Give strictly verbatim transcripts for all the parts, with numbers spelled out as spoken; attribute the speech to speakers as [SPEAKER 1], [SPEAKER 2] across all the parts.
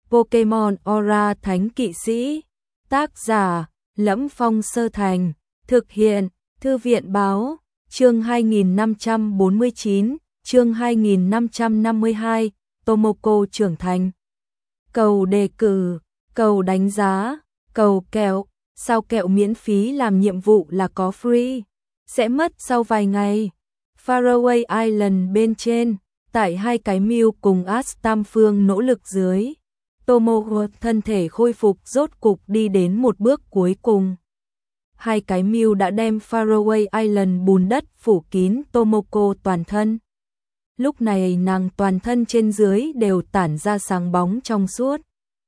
[SPEAKER 1] Pokemon Aura Thánh Kỵ Sĩ. Tác giả: Lẫm Phong Sơ Thành. Thực hiện: Thư viện báo. Chương hai nghìn năm trăm bốn mươi chín, chương hai nghìn năm trăm năm mươi hai, Tomoko trưởng thành. Cầu đề cử, cầu đánh giá, cầu kẹo, sao kẹo miễn phí làm nhiệm vụ là có free, sẽ mất sau vài ngày. Faraway Island bên trên, tại hai cái Mew cùng Ash Tam Phương nỗ lực dưới, Tomoko thân thể khôi phục rốt cục đi đến một bước cuối cùng. Hai cái Mew đã đem Faraway Island bùn đất phủ kín Tomoko toàn thân. Lúc này nàng toàn thân trên dưới đều tản ra sáng bóng trong suốt.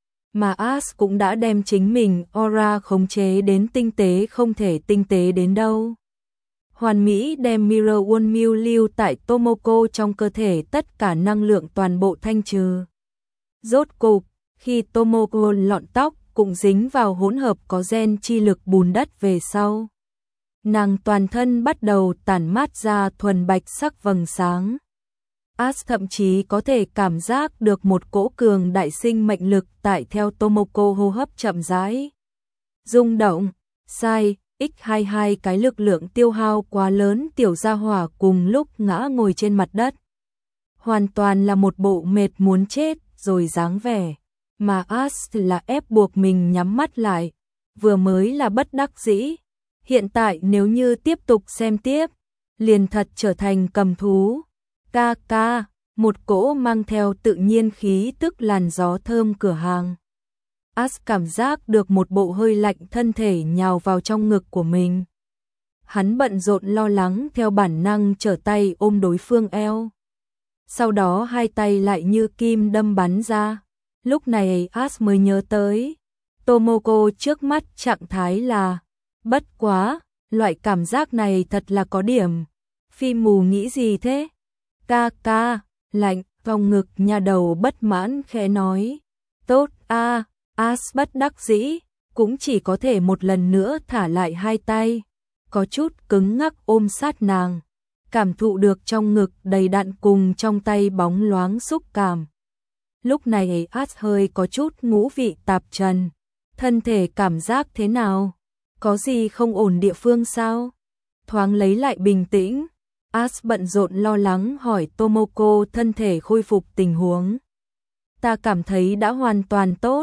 [SPEAKER 1] Mà Ash cũng đã đem chính mình aura khống chế đến tinh tế không thể tinh tế đến đâu. Hoàn mỹ đem Mirror One Mew lưu tại Tomoko trong cơ thể tất cả năng lượng toàn bộ thanh trừ. Rốt cục, khi Tomoko lọn tóc cũng dính vào hỗn hợp có gen chi lực bùn đất về sau, nàng toàn thân bắt đầu tản mát ra thuần bạch sắc vầng sáng. Ash thậm chí có thể cảm giác được một cỗ cường đại sinh mệnh lực tại theo Tomoko hô hấp chậm rãi rung động. Sai, nhân hai mươi hai cái lực lượng tiêu hao quá lớn, tiểu gia hỏa cùng lúc ngã ngồi trên mặt đất. Hoàn toàn là một bộ mệt muốn chết rồi dáng vẻ. Mà Ash là ép buộc mình nhắm mắt lại, vừa mới là bất đắc dĩ. Hiện tại nếu như tiếp tục xem tiếp, liền thật trở thành cầm thú. Ca ca, một cỗ mang theo tự nhiên khí tức làn gió thơm cửa hàng. Ash cảm giác được một bộ hơi lạnh thân thể nhào vào trong ngực của mình. Hắn bận rộn lo lắng theo bản năng trở tay ôm đối phương eo. Sau đó hai tay lại như kim đâm bắn ra. Lúc này Ash mới nhớ tới, Tomoko trước mắt trạng thái là, bất quá, loại cảm giác này thật là có điểm. Phi mù nghĩ gì thế? Ca ca, lạnh, vòng ngực nhà đầu bất mãn khẽ nói. Tốt a, à, Ash bất đắc dĩ, cũng chỉ có thể một lần nữa thả lại hai tay, có chút cứng ngắc ôm sát nàng, cảm thụ được trong ngực đầy đặn cùng trong tay bóng loáng xúc cảm. Lúc này Ash hơi có chút ngũ vị tạp trần, thân thể cảm giác thế nào? Có gì không ổn địa phương sao? Thoáng lấy lại bình tĩnh, Ash bận rộn lo lắng hỏi Tomoko thân thể khôi phục tình huống. Ta cảm thấy đã hoàn toàn tốt.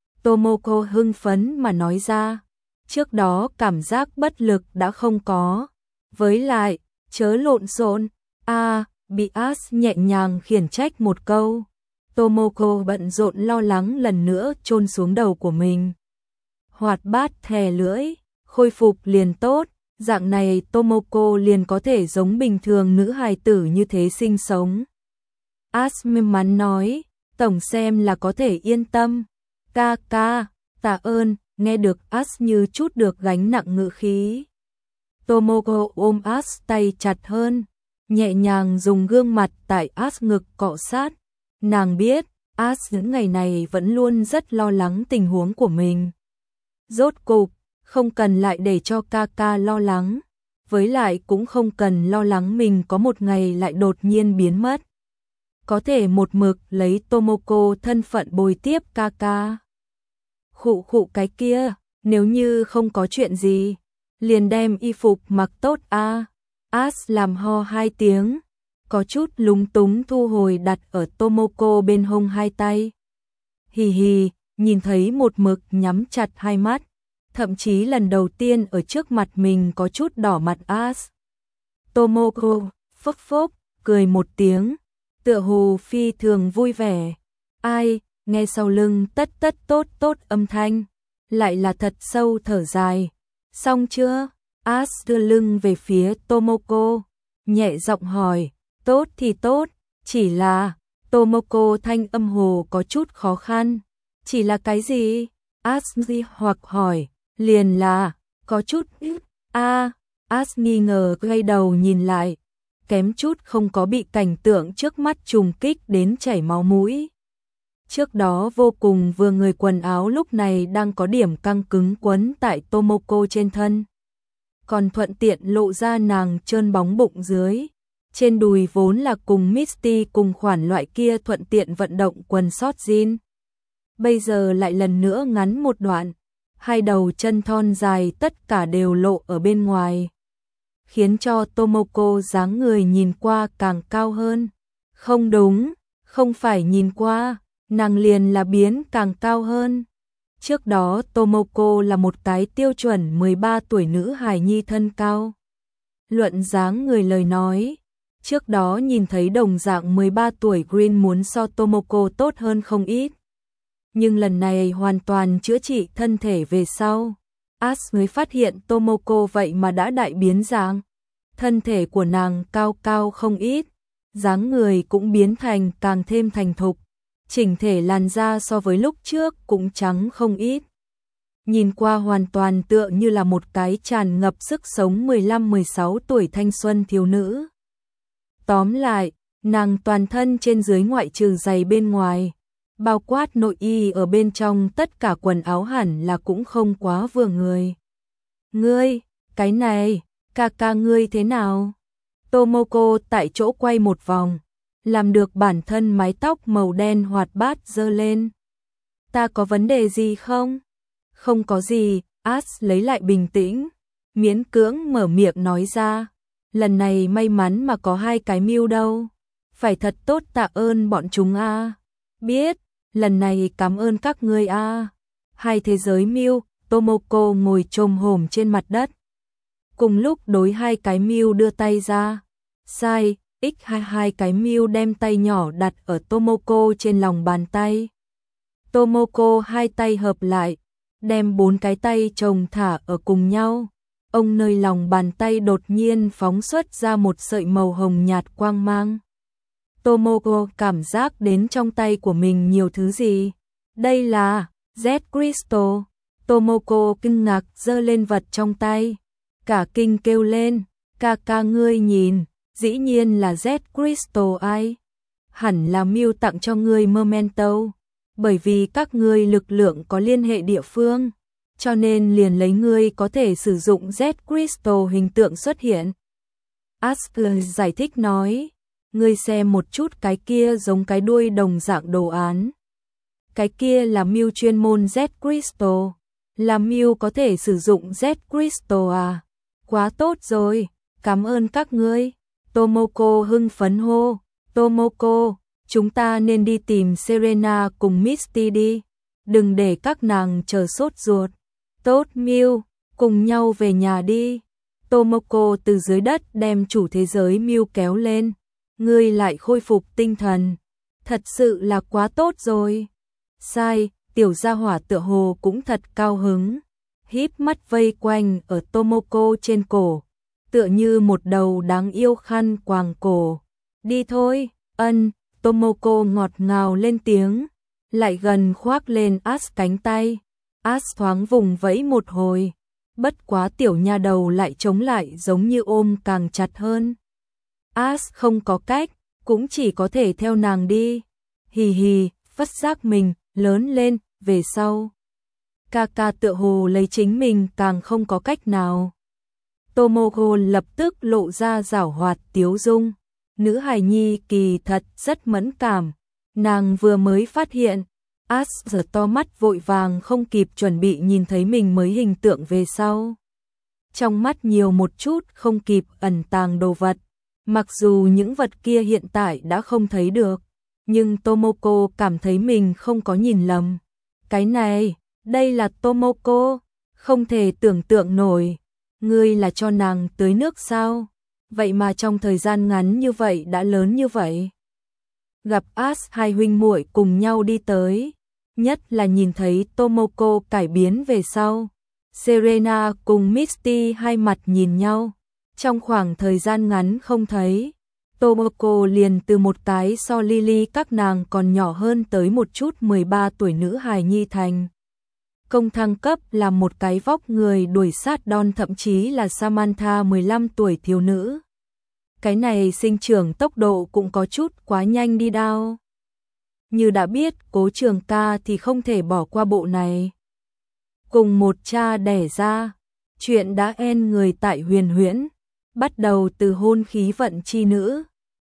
[SPEAKER 1] Tomoko hưng phấn mà nói ra. Trước đó cảm giác bất lực đã không có. Với lại, chớ lộn xộn. A, à, bị Ash nhẹ nhàng khiển trách một câu. Tomoko bận rộn lo lắng lần nữa chôn xuống đầu của mình. Hoạt bát thè lưỡi, khôi phục liền tốt. Dạng này Tomoko liền có thể giống bình thường nữ hài tử như thế sinh sống. Ash may mắn nói, tổng xem là có thể yên tâm. Ca ca, tạ ơn, nghe được Ash như chút được gánh nặng ngữ khí. Tomoko ôm Ash tay chặt hơn, nhẹ nhàng dùng gương mặt tại Ash ngực cọ sát. Nàng biết, Ash những ngày này vẫn luôn rất lo lắng tình huống của mình. Rốt cục, không cần lại để cho ca ca lo lắng, với lại cũng không cần lo lắng mình có một ngày lại đột nhiên biến mất. Có thể một mực lấy Tomoko thân phận bồi tiếp ca ca. Khụ khụ cái kia, nếu như không có chuyện gì, liền đem y phục mặc tốt a. À. Ash làm ho hai tiếng, có chút lúng túng thu hồi đặt ở Tomoko bên hông hai tay. Hì hì, nhìn thấy một mực nhắm chặt hai mắt, thậm chí lần đầu tiên ở trước mặt mình có chút đỏ mặt Ash. Tomoko phốc phốc cười một tiếng, tựa hồ phi thường vui vẻ. Ai, nghe sau lưng tất tất tốt tốt âm thanh, lại là thật sâu thở dài. Xong chưa? Ash đưa lưng về phía Tomoko, nhẹ giọng hỏi. Tốt thì tốt, chỉ là, Tomoko thanh âm hồ có chút khó khăn. Chỉ là cái gì? Ash nghi hoặc hỏi. Liền là, có chút ít. A, Ash nghi ngờ gây đầu nhìn lại, kém chút không có bị cảnh tượng trước mắt trùng kích đến chảy máu mũi. Trước đó vô cùng vừa người quần áo lúc này đang có điểm căng cứng quấn tại Tomoko trên thân. Còn thuận tiện lộ ra nàng trơn bóng bụng dưới. Trên đùi vốn là cùng Misty cùng khoản loại kia thuận tiện vận động quần sót jean. bây giờ lại lần nữa ngắn một đoạn, hai đầu chân thon dài tất cả đều lộ ở bên ngoài, khiến cho Tomoko dáng người nhìn qua càng cao hơn. Không đúng, không phải nhìn qua, nàng liền là biến càng cao hơn. Trước đó Tomoko là một cái tiêu chuẩn mười ba tuổi nữ hài nhi thân cao. Luận dáng người lời nói, trước đó nhìn thấy đồng dạng mười ba tuổi Green muốn so Tomoko tốt hơn không ít. Nhưng lần này hoàn toàn chữa trị thân thể về sau, Ash mới phát hiện Tomoko vậy mà đã đại biến dạng. Thân thể của nàng cao cao không ít, dáng người cũng biến thành càng thêm thành thục, chỉnh thể làn da so với lúc trước cũng trắng không ít. Nhìn qua hoàn toàn tựa như là một cái tràn ngập sức sống mười lăm mười sáu tuổi thanh xuân thiếu nữ. Tóm lại, nàng toàn thân trên dưới ngoại trừ giày bên ngoài, bao quát nội y ở bên trong tất cả quần áo hẳn là cũng không quá vừa người. Ngươi, cái này, ca ca ngươi thế nào? Tomoko tại chỗ quay một vòng, làm được bản thân mái tóc màu đen hoạt bát giơ lên. Ta có vấn đề gì không? Không có gì, Ash lấy lại bình tĩnh, miễn cưỡng mở miệng nói ra. Lần này may mắn mà có hai cái mưu đâu. Phải thật tốt tạ ơn bọn chúng a. À. Biết, lần này cảm ơn các ngươi a. À. Hai thế giới mưu, Tomoko ngồi chồm hổm trên mặt đất. Cùng lúc đối hai cái mưu đưa tay ra. Sai, x hai hai cái mưu đem tay nhỏ đặt ở Tomoko trên lòng bàn tay. Tomoko hai tay hợp lại, đem bốn cái tay chồng thả ở cùng nhau. Ông nơi lòng bàn tay đột nhiên phóng xuất ra một sợi màu hồng nhạt quang mang. Tomoko cảm giác đến trong tay của mình nhiều thứ gì. Đây là Z Crystal. Tomoko kinh ngạc giơ lên vật trong tay. Cả kinh kêu lên, ca ca ngươi nhìn, dĩ nhiên là Z Crystal ai. Hẳn là Mew tặng cho ngươi Memento. Bởi vì các ngươi lực lượng có liên hệ địa phương, cho nên liền lấy ngươi có thể sử dụng Z Crystal hình tượng xuất hiện. Asker giải thích nói, ngươi xem một chút cái kia giống cái đuôi đồng dạng đồ án. Cái kia là Mew chuyên môn Z Crystal, là Mew có thể sử dụng Z Crystal à? Quá tốt rồi, cảm ơn các ngươi. Tomoko hưng phấn hô, Tomoko, chúng ta nên đi tìm Serena cùng Misty đi, đừng để các nàng chờ sốt ruột. Tốt Mew, cùng nhau về nhà đi. Tomoko từ dưới đất đem chủ thế giới Mew kéo lên. Ngươi lại khôi phục tinh thần. Thật sự là quá tốt rồi. Sai, tiểu gia hỏa tựa hồ cũng thật cao hứng. Híp mắt vây quanh ở Tomoko trên cổ, tựa như một đầu đáng yêu khăn quàng cổ. Đi thôi, ân, Tomoko ngọt ngào lên tiếng, lại gần khoác lên Ash cánh tay. Ash thoáng vùng vẫy một hồi, bất quá tiểu nha đầu lại chống lại giống như ôm càng chặt hơn. Ash không có cách, cũng chỉ có thể theo nàng đi. Hì hì, vất giác mình, lớn lên, về sau. Kaka tựa hồ lấy chính mình càng không có cách nào. Tomoko lập tức lộ ra giảo hoạt tiếu dung. Nữ hài nhi kỳ thật rất mẫn cảm. Nàng vừa mới phát hiện, Ash giở to mắt vội vàng không kịp chuẩn bị nhìn thấy mình mới hình tượng về sau. Trong mắt nhiều một chút không kịp ẩn tàng đồ vật. Mặc dù những vật kia hiện tại đã không thấy được, nhưng Tomoko cảm thấy mình không có nhìn lầm. Cái này, đây là Tomoko, không thể tưởng tượng nổi. Ngươi là cho nàng tưới nước sao? Vậy mà trong thời gian ngắn như vậy đã lớn như vậy. Gặp Ash hai huynh muội cùng nhau đi tới, nhất là nhìn thấy Tomoko cải biến về sau. Serena cùng Misty hai mặt nhìn nhau, trong khoảng thời gian ngắn không thấy. Tomoko liền từ một cái so Lily các nàng còn nhỏ hơn tới một chút mười ba tuổi nữ hài nhi thành công thăng cấp là một cái vóc người đuổi sát Don, thậm chí là Samantha mười lăm tuổi thiếu nữ. Cái này sinh trưởng tốc độ cũng có chút quá nhanh đi đao. Như đã biết Cố Trường Ca thì không thể bỏ qua bộ này. Cùng một cha đẻ ra, chuyện đã en người tại Huyền Huyễn, bắt đầu từ hôn khí vận chi nữ,